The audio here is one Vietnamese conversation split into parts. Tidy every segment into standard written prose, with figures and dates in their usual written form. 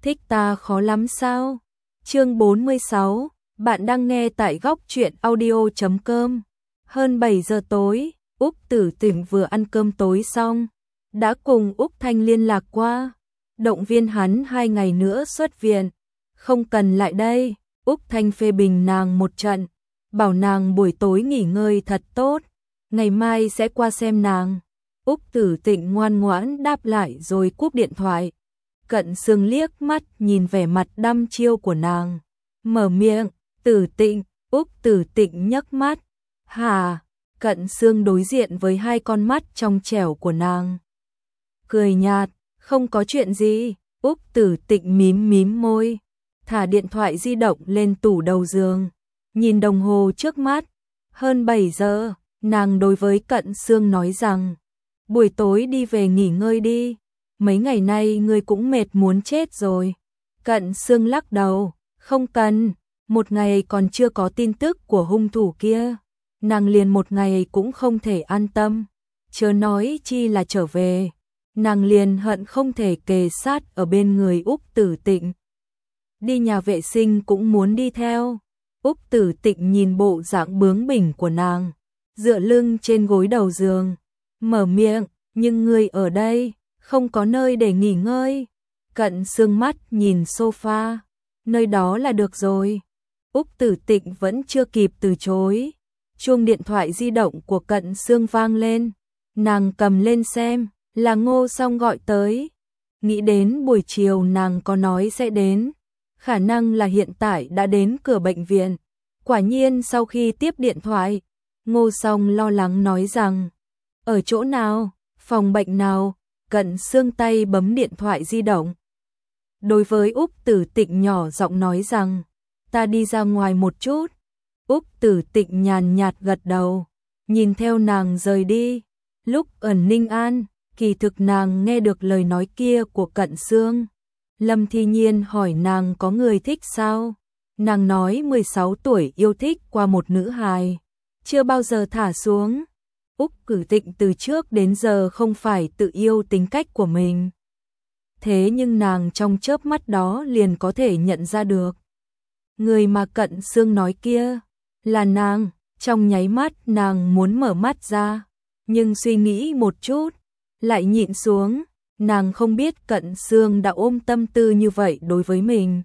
Thích ta khó lắm sao? Chương 46, bạn đang nghe tại góc truyện audio.com. Hơn 7 giờ tối, Úc Tử Tịnh vừa ăn cơm tối xong, đã cùng Úc Thanh liên lạc qua, động viên hắn 2 ngày nữa xuất viện, không cần lại đây. Úc Thanh phê bình nàng một trận, bảo nàng buổi tối nghỉ ngơi thật tốt, ngày mai sẽ qua xem nàng. Úc Tử Tịnh ngoan ngoãn đáp lại rồi cúp điện thoại. Cận Sương liếc mắt nhìn vẻ mặt đăm chiêu của nàng, mở miệng, Tử Tịnh. Úc Tử Tịnh nhấc mắt, hả? Cận Sương đối diện với 2 con mắt trong trẻo của nàng, cười nhạt, không có chuyện gì. Úc Tử Tịnh mím môi, thả điện thoại di động lên tủ đầu giường, nhìn đồng hồ trước mắt, hơn 7 giờ, nàng đối với Cận Sương nói rằng, buổi tối đi về nghỉ ngơi đi, mấy ngày nay ngươi cũng mệt muốn chết rồi. Cận Sương lắc đầu, không cần, một ngày còn chưa có tin tức của hung thủ kia, nàng liền một ngày cũng không thể an tâm, chớ nói chi là trở về. Nàng liền hận không thể kề sát ở bên người Úc Tử Tịnh. Đi nhà vệ sinh cũng muốn đi theo. Úc Tử Tịnh nhìn bộ dạng bướng bỉnh của nàng, dựa lưng trên gối đầu giường, mở miệng, nhưng ngươi ở đây, không có nơi để nghỉ ngơi. Cận Sương mắt nhìn sofa, nơi đó là được rồi. Úc Tử Tịnh vẫn chưa kịp từ chối. Chuông điện thoại di động của Cận Sương vang lên, nàng cầm lên xem, là Ngô Song gọi tới. Nghĩ đến buổi chiều nàng có nói sẽ đến, khả năng là hiện tại đã đến cửa bệnh viện. Quả nhiên sau khi tiếp điện thoại, Ngô Song lo lắng nói rằng, ở chỗ nào, phòng bệnh nào? Cận Sương tay bấm điện thoại di động. Đối với Úc Tử Tịnh nhỏ giọng nói rằng, ta đi ra ngoài một chút. Úc Tử Tịnh nhàn nhạt gật đầu, nhìn theo nàng rời đi. Lúc ở Ninh An, kỳ thực nàng nghe được lời nói kia của Cận Sương. Lâm Thi Nhiên hỏi nàng có người thích sao? Nàng nói 16 tuổi yêu thích qua một nữ hài, chưa bao giờ thả xuống. Úc Tử Tịnh từ trước đến giờ không phải tự yêu tính cách của mình. Thế nhưng nàng trong chớp mắt đó liền có thể nhận ra được. Người mà Cận Sương nói kia là nàng. Trong nháy mắt nàng muốn mở mắt ra, nhưng suy nghĩ một chút, lại nhịn xuống. Nàng không biết Cận Sương đã ôm tâm tư như vậy đối với mình.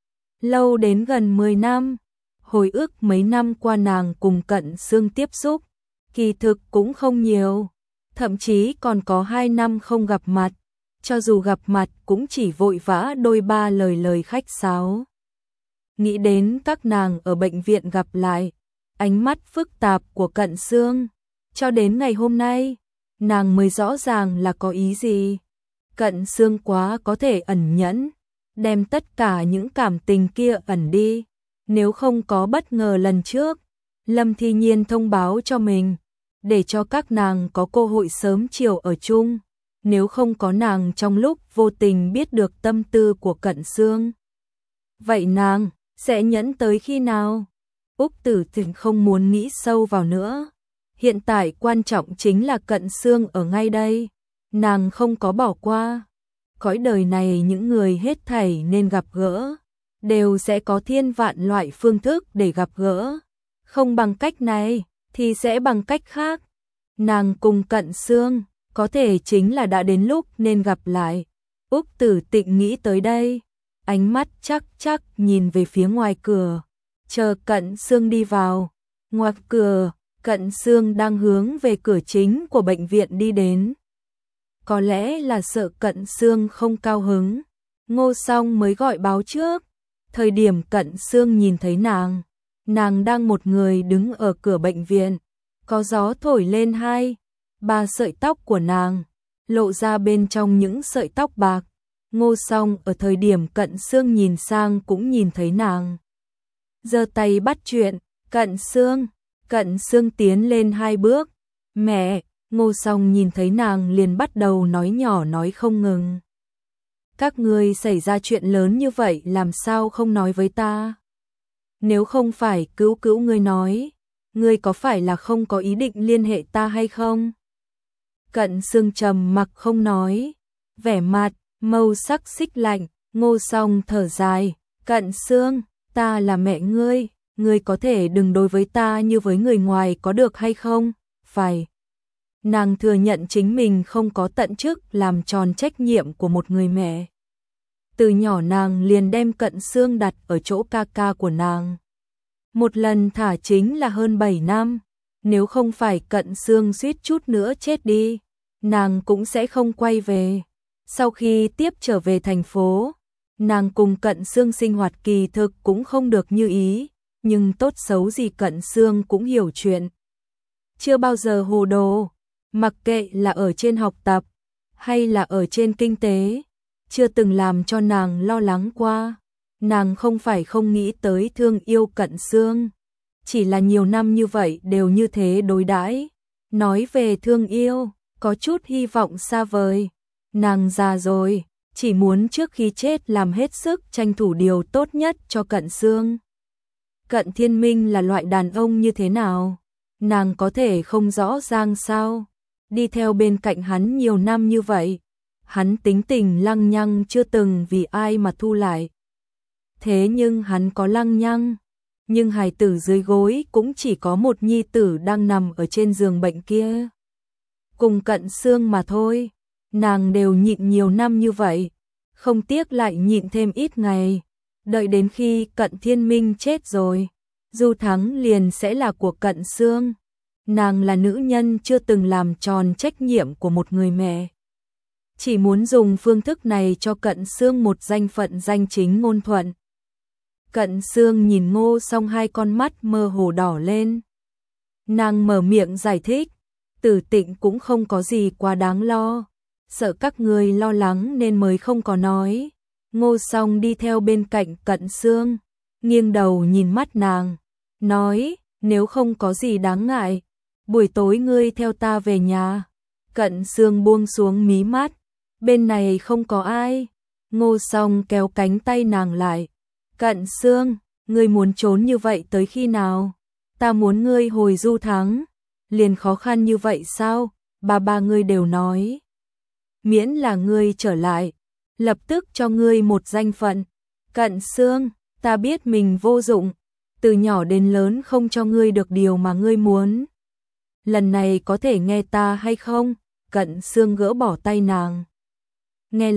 Lâu đến gần 10 năm, hồi ức mấy năm qua nàng cùng Cận Sương tiếp xúc, kỳ thực cũng không nhiều, thậm chí còn có 2 năm không gặp mặt, cho dù gặp mặt cũng chỉ vội vã đôi ba lời khách sáo. Nghĩ đến các nàng ở bệnh viện gặp lại, ánh mắt phức tạp của Cận Sương, cho đến ngày hôm nay, nàng mới rõ ràng là có ý gì. Cận Sương quá có thể ẩn nhẫn, đem tất cả những cảm tình kia ẩn đi. Nếu không có bất ngờ lần trước, Lâm Thi Nhiên thông báo cho mình, để cho các nàng có cơ hội sớm chiều ở chung. Nếu không có nàng trong lúc vô tình biết được tâm tư của Cận Sương, vậy nàng sẽ nhẫn tới khi nào? Úc Tử Tịnh không muốn nghĩ sâu vào nữa. Hiện tại quan trọng chính là Cận Sương ở ngay đây. Nàng không có bỏ qua. Cõi đời này những người hết thảy nên gặp gỡ, đều sẽ có thiên vạn loại phương thức để gặp gỡ. Không bằng cách này, thì sẽ bằng cách khác. Nàng cùng Cận Sương, có thể chính là đã đến lúc nên gặp lại. Úc Tử Tịnh nghĩ tới đây, ánh mắt chắc nhìn về phía ngoài cửa, chờ Cận Sương đi vào. Ngoài cửa, Cận Sương đang hướng về cửa chính của bệnh viện đi đến. Có lẽ là sợ Cận Sương không cao hứng, Ngô Song mới gọi báo trước. Thời điểm Cận Sương nhìn thấy nàng đang một người đứng ở cửa bệnh viện, có gió thổi lên 2-3 sợi tóc của nàng, lộ ra bên trong những sợi tóc bạc. Ngô Song ở thời điểm Cận Sương nhìn sang cũng nhìn thấy nàng, giơ tay bắt chuyện, Cận Sương tiến lên 2 bước, mẹ. Ngô Song nhìn thấy nàng liền bắt đầu nói nhỏ nói không ngừng. Các ngươi xảy ra chuyện lớn như vậy làm sao không nói với ta? Nếu không phải cứu ngươi nói, ngươi có phải là không có ý định liên hệ ta hay không? Cận Sương trầm mặc không nói, vẻ mặt, màu sắc xích lạnh, Ngô Song thở dài, Cận Xương, ta là mẹ ngươi có thể đừng đối với ta như với người ngoài có được hay không? Phải. Nàng thừa nhận chính mình không có tận chức làm tròn trách nhiệm của một người mẹ. Từ nhỏ nàng liền đem Cận Xương đặt ở chỗ ca ca của nàng. Một lần thả chính là hơn 7 năm, nếu không phải Cận Xương suýt chút nữa chết đi, nàng cũng sẽ không quay về. Sau khi tiếp trở về thành phố, nàng cùng Cận Xương sinh hoạt kỳ thực cũng không được như ý, nhưng tốt xấu gì Cận Xương cũng hiểu chuyện. Chưa bao giờ hồ đồ, mặc kệ là ở trên học tập hay là ở trên kinh tế, chưa từng làm cho nàng lo lắng qua. Nàng không phải không nghĩ tới thương yêu Cận Xương, chỉ là nhiều năm như vậy đều như thế đối đãi. Nói về thương yêu, có chút hy vọng xa vời. Nàng già rồi, chỉ muốn trước khi chết làm hết sức tranh thủ điều tốt nhất cho Cận Xương. Cận Thiên Minh là loại đàn ông như thế nào? Nàng có thể không rõ ràng sao? Đi theo bên cạnh hắn nhiều năm như vậy, hắn tính tình lăng nhăng chưa từng vì ai mà thu lại. Thế nhưng hắn có lăng nhăng, nhưng hài tử dưới gối cũng chỉ có một nhi tử đang nằm ở trên giường bệnh kia. Cùng Cận Xương mà thôi, nàng đều nhịn nhiều năm như vậy, không tiếc lại nhịn thêm ít ngày, đợi đến khi Cận Thiên Minh chết rồi, Du Thắng liền sẽ là của Cận Xương. Nàng là nữ nhân chưa từng làm tròn trách nhiệm của một người mẹ. Chỉ muốn dùng phương thức này cho Cận Xương một danh phận danh chính ngôn thuận. Cận Xương nhìn Ngô Song, hai con mắt mơ hồ đỏ lên. Nàng mở miệng giải thích, Tử Tịnh cũng không có gì quá đáng lo, sợ các người lo lắng nên mới không có nói. Ngô Song đi theo bên cạnh Cận Xương, nghiêng đầu nhìn mắt nàng, nói, nếu không có gì đáng ngại, buổi tối ngươi theo ta về nhà. Cận Xương buông xuống mí mắt, bên này không có ai. Ngô Song kéo cánh tay nàng lại, Cận Xương, ngươi muốn trốn như vậy tới khi nào? Ta muốn ngươi hồi Du Thắng, liền khó khăn như vậy sao? Ba ngươi đều nói, miễn là ngươi trở lại, lập tức cho ngươi một danh phận. Cận Xương, ta biết mình vô dụng, từ nhỏ đến lớn không cho ngươi được điều mà ngươi muốn. Lần này có thể nghe ta hay không? Cận Xương gỡ bỏ tay nàng. Nghe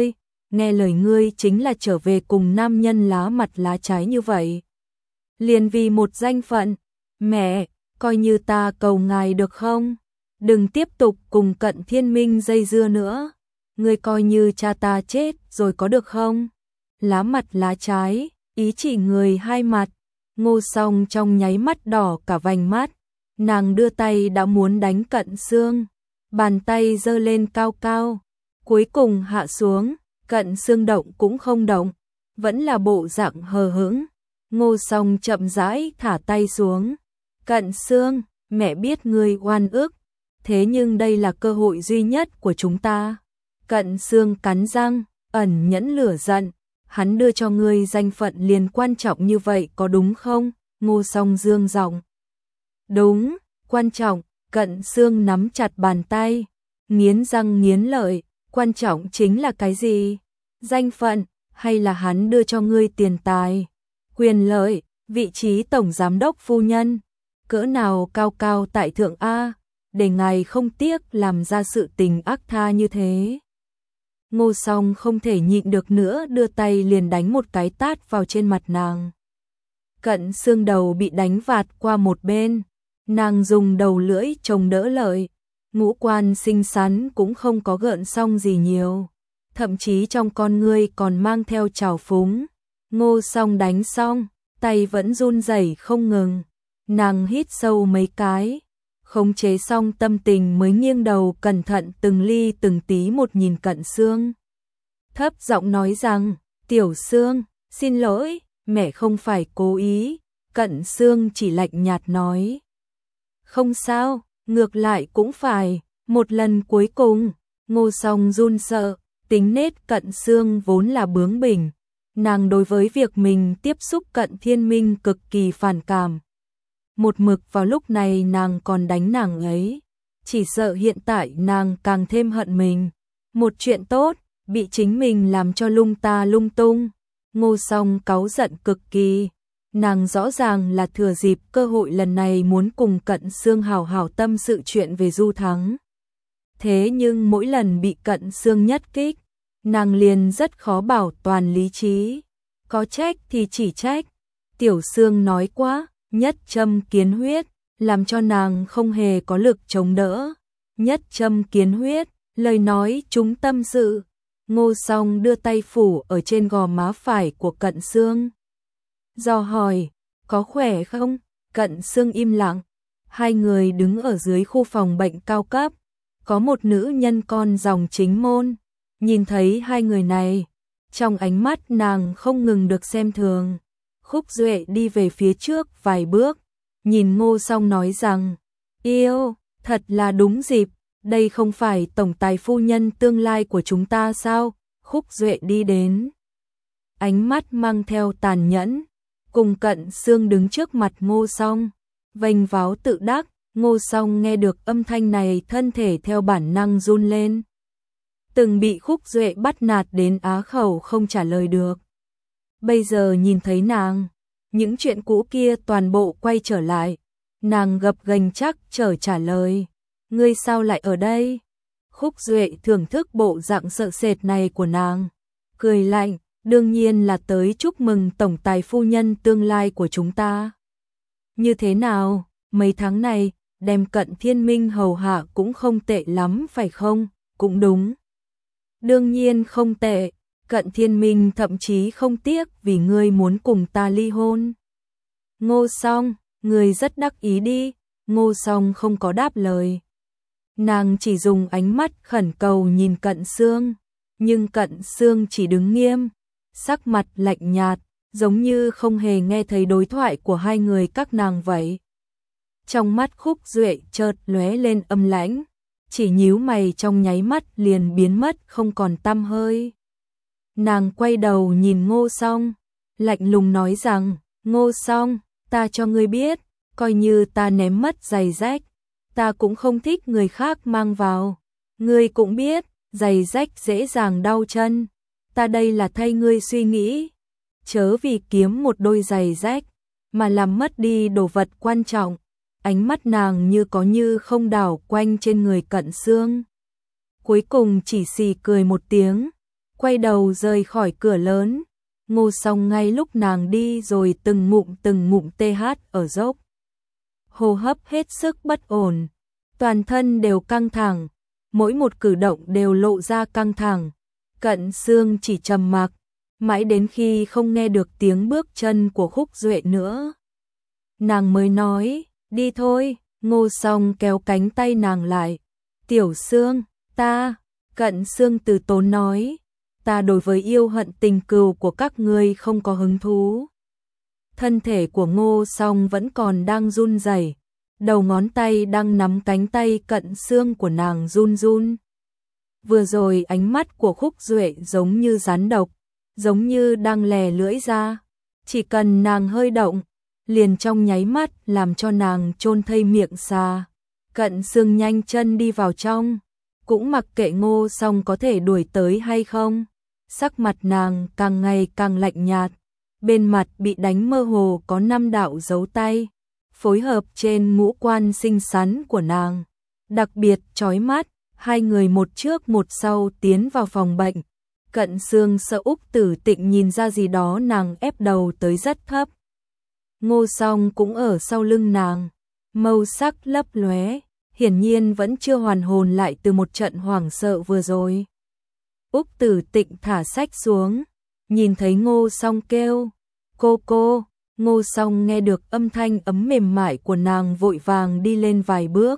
lời ngươi chính là trở về cùng nam nhân lá mặt lá trái như vậy. Liền vì một danh phận, mẹ, coi như ta cầu ngài được không? Đừng tiếp tục cùng Cận Thiên Minh dây dưa nữa. Ngươi coi như cha ta chết rồi có được không? Lá mặt lá trái, ý chỉ người hai mặt. Ngô Song trong nháy mắt đỏ cả vành mắt. Nàng đưa tay đã muốn đánh Cận Xương, bàn tay giơ lên cao cao, cuối cùng hạ xuống. Cận Xương động cũng không động, vẫn là bộ dạng hờ hững. Ngô Song chậm rãi thả tay xuống. Cận Xương, mẹ biết ngươi oan ức, thế nhưng đây là cơ hội duy nhất của chúng ta. Cận Xương cắn răng, ẩn nhẫn lửa giận, hắn đưa cho ngươi danh phận liền quan trọng như vậy có đúng không? Ngô Song dương giọng. Đúng, quan trọng. Cận Xương nắm chặt bàn tay, nghiến răng nghiến lợi, quan trọng chính là cái gì? Danh phận, hay là hắn đưa cho ngươi tiền tài, quyền lợi, vị trí tổng giám đốc phu nhân, cỡ nào cao cao tại thượng a, để ngài không tiếc làm ra sự tình ác tha như thế. Ngô Song không thể nhịn được nữa, đưa tay liền đánh một cái tát vào trên mặt nàng. Cận Xương đầu bị đánh vạt qua một bên, nàng dùng đầu lưỡi chống đỡ lợi, ngũ quan xinh xắn cũng không có gợn song gì nhiều, thậm chí trong con ngươi còn mang theo trào phúng. Ngô Song đánh xong, tay vẫn run rẩy không ngừng, nàng hít sâu mấy cái, khống chế xong tâm tình mới nghiêng đầu cẩn thận từng ly từng tí một nhìn Cận Xương. Thấp giọng nói rằng, Tiểu Xương, xin lỗi, mẹ không phải cố ý. Cận Xương chỉ lạnh nhạt nói, không sao, ngược lại cũng phải, một lần cuối cùng. Ngô Song run sợ, tính nết Cận Xương vốn là bướng bỉnh, nàng đối với việc mình tiếp xúc Cận Thiên Minh cực kỳ phản cảm. Một mực vào lúc này nàng còn đánh nàng ấy, chỉ sợ hiện tại nàng càng thêm hận mình. Một chuyện tốt, bị chính mình làm cho lung ta lung tung. Ngô Song cáu giận cực kỳ, nàng rõ ràng là thừa dịp cơ hội lần này muốn cùng Cận Xương hảo hảo tâm sự chuyện về Du Thắng. Thế nhưng mỗi lần bị Cận Xương nhất kích, nàng liền rất khó bảo toàn lý trí. Có trách thì chỉ trách, Tiểu Xương nói quá, nhất châm kiến huyết, làm cho nàng không hề có lực chống đỡ. Nhất châm kiến huyết, lời nói chúng tâm sự. Ngô Song đưa tay phủ ở trên gò má phải của Cận Xương. Dò hỏi, có khỏe không? Cận Xương im lặng. Hai người đứng ở dưới khu phòng bệnh cao cấp. Có một nữ nhân con dòng chính môn. Nhìn thấy hai người này, trong ánh mắt nàng không ngừng được xem thường. Khúc Duệ đi về phía trước vài bước, nhìn Ngô Song nói rằng, yêu, thật là đúng dịp, đây không phải tổng tài phu nhân tương lai của chúng ta sao? Khúc Duệ đi đến, ánh mắt mang theo tàn nhẫn, cùng Cận Xương đứng trước mặt Ngô Song, vênh váo tự đắc. Ngô Song nghe được âm thanh này, thân thể theo bản năng run lên. Từng bị Khúc Duệ bắt nạt đến á khẩu không trả lời được. Bây giờ nhìn thấy nàng, những chuyện cũ kia toàn bộ quay trở lại. Nàng gập ghềnh chắc trở trả lời, ngươi sao lại ở đây? Khúc Duệ thưởng thức bộ dạng sợ sệt này của nàng, cười lạnh, đương nhiên là tới chúc mừng tổng tài phu nhân tương lai của chúng ta. Như thế nào, mấy tháng này, đem Cận Thiên Minh hầu hạ cũng không tệ lắm phải không? Cũng đúng. Đương nhiên không tệ, Cận Thiên Minh thậm chí không tiếc vì ngươi muốn cùng ta ly hôn. Ngô Song, ngươi rất đắc ý đi. Ngô Song không có đáp lời. Nàng chỉ dùng ánh mắt khẩn cầu nhìn Cận Xương, nhưng Cận Xương chỉ đứng nghiêm, sắc mặt lạnh nhạt, giống như không hề nghe thấy đối thoại của hai người các nàng vậy. Trong mắt Khúc Duệ chợt lóe lên âm lãnh, chỉ nhíu mày trong nháy mắt liền biến mất không còn tăm hơi. Nàng quay đầu nhìn Ngô Song, lạnh lùng nói rằng, Ngô Song, ta cho ngươi biết, coi như ta ném mất giày rách, ta cũng không thích người khác mang vào. Ngươi cũng biết, giày rách dễ dàng đau chân, ta đây là thay ngươi suy nghĩ. Chớ vì kiếm một đôi giày rách, mà làm mất đi đồ vật quan trọng. Ánh mắt nàng như có như không đảo quanh trên người Cận Xương. Cuối cùng chỉ xì cười một tiếng, quay đầu rời khỏi cửa lớn. Ngô Song ngay lúc nàng đi rồi từng ngụm TH ở dốc. Hô hấp hết sức bất ổn, toàn thân đều căng thẳng, mỗi một cử động đều lộ ra căng thẳng. Cận Xương chỉ trầm mặc, mãi đến khi không nghe được tiếng bước chân của Khúc Duệ nữa, nàng mới nói, đi thôi. Ngô Song kéo cánh tay nàng lại. Tiểu Xương, ta, Cận Xương từ tốn nói, ta đối với yêu hận tình cừu của các ngươi không có hứng thú. Thân thể của Ngô Song vẫn còn đang run rẩy, đầu ngón tay đang nắm cánh tay Cận Xương của nàng run run. Vừa rồi ánh mắt của Khúc Duệ giống như rắn độc, giống như đang lè lưỡi ra, chỉ cần nàng hơi động, liền trong nháy mắt làm cho nàng chôn thây miệng xà. Cận Xương nhanh chân đi vào trong, cũng mặc kệ Ngô Song có thể đuổi tới hay không. Sắc mặt nàng càng ngày càng lạnh nhạt, bên mặt bị đánh mơ hồ có 5 đạo dấu tay, phối hợp trên ngũ quan xinh xắn của nàng, đặc biệt chói mắt. Hai người một trước một sau tiến vào phòng bệnh. Cận Xương sợ Úc Tử Tịnh nhìn ra gì đó, nàng ép đầu tới rất thấp. Ngô Song cũng ở sau lưng nàng, màu sắc lấp lóe, hiển nhiên vẫn chưa hoàn hồn lại từ một trận hoảng sợ vừa rồi. Úc Tử Tịnh thả sách xuống, nhìn thấy Ngô Song kêu, cô. Ngô Song nghe được âm thanh ấm mềm mại của nàng vội vàng đi lên vài bước,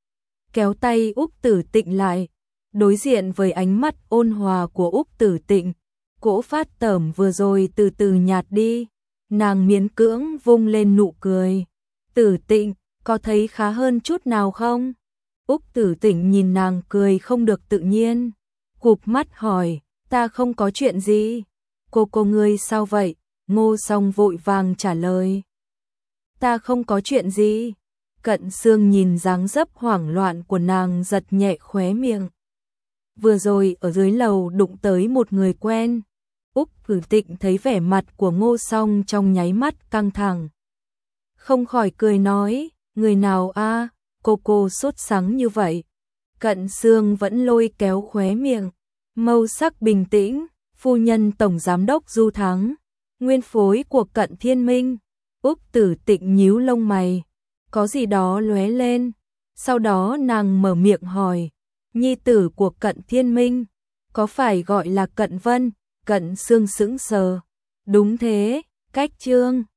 kéo tay Úc Tử Tịnh lại. Đối diện với ánh mắt ôn hòa của Úc Tử Tịnh, cỗ phát tởm vừa rồi từ từ nhạt đi, nàng miễn cưỡng vung lên nụ cười. Tử Tịnh, có thấy khá hơn chút nào không? Úc Tử Tịnh nhìn nàng cười không được tự nhiên, cụp mắt hỏi, ta không có chuyện gì. Cô ngươi sao vậy? Ngô Song vội vàng trả lời, ta không có chuyện gì. Cận Xương nhìn dáng dấp hoảng loạn của nàng giật nhẹ khóe miệng. vừa rồi ở dưới lầu đụng tới một người quen. Úc Tử Tịnh thấy vẻ mặt của Ngô Song trong nháy mắt căng thẳng. Không khỏi cười nói, người nào a? Cô sốt sắng như vậy. Cận Sương vẫn lôi kéo khóe miệng, màu sắc bình tĩnh, phu nhân tổng giám đốc Du Thắng, nguyên phối của Cận Thiên Minh. Úc Tử Tịnh nhíu lông mày, có gì đó lóe lên, sau đó nàng mở miệng hỏi, nhi tử của Cận Thiên Minh, có phải gọi là Cận Vân? Cận Sương sững sờ, đúng thế, cách Trương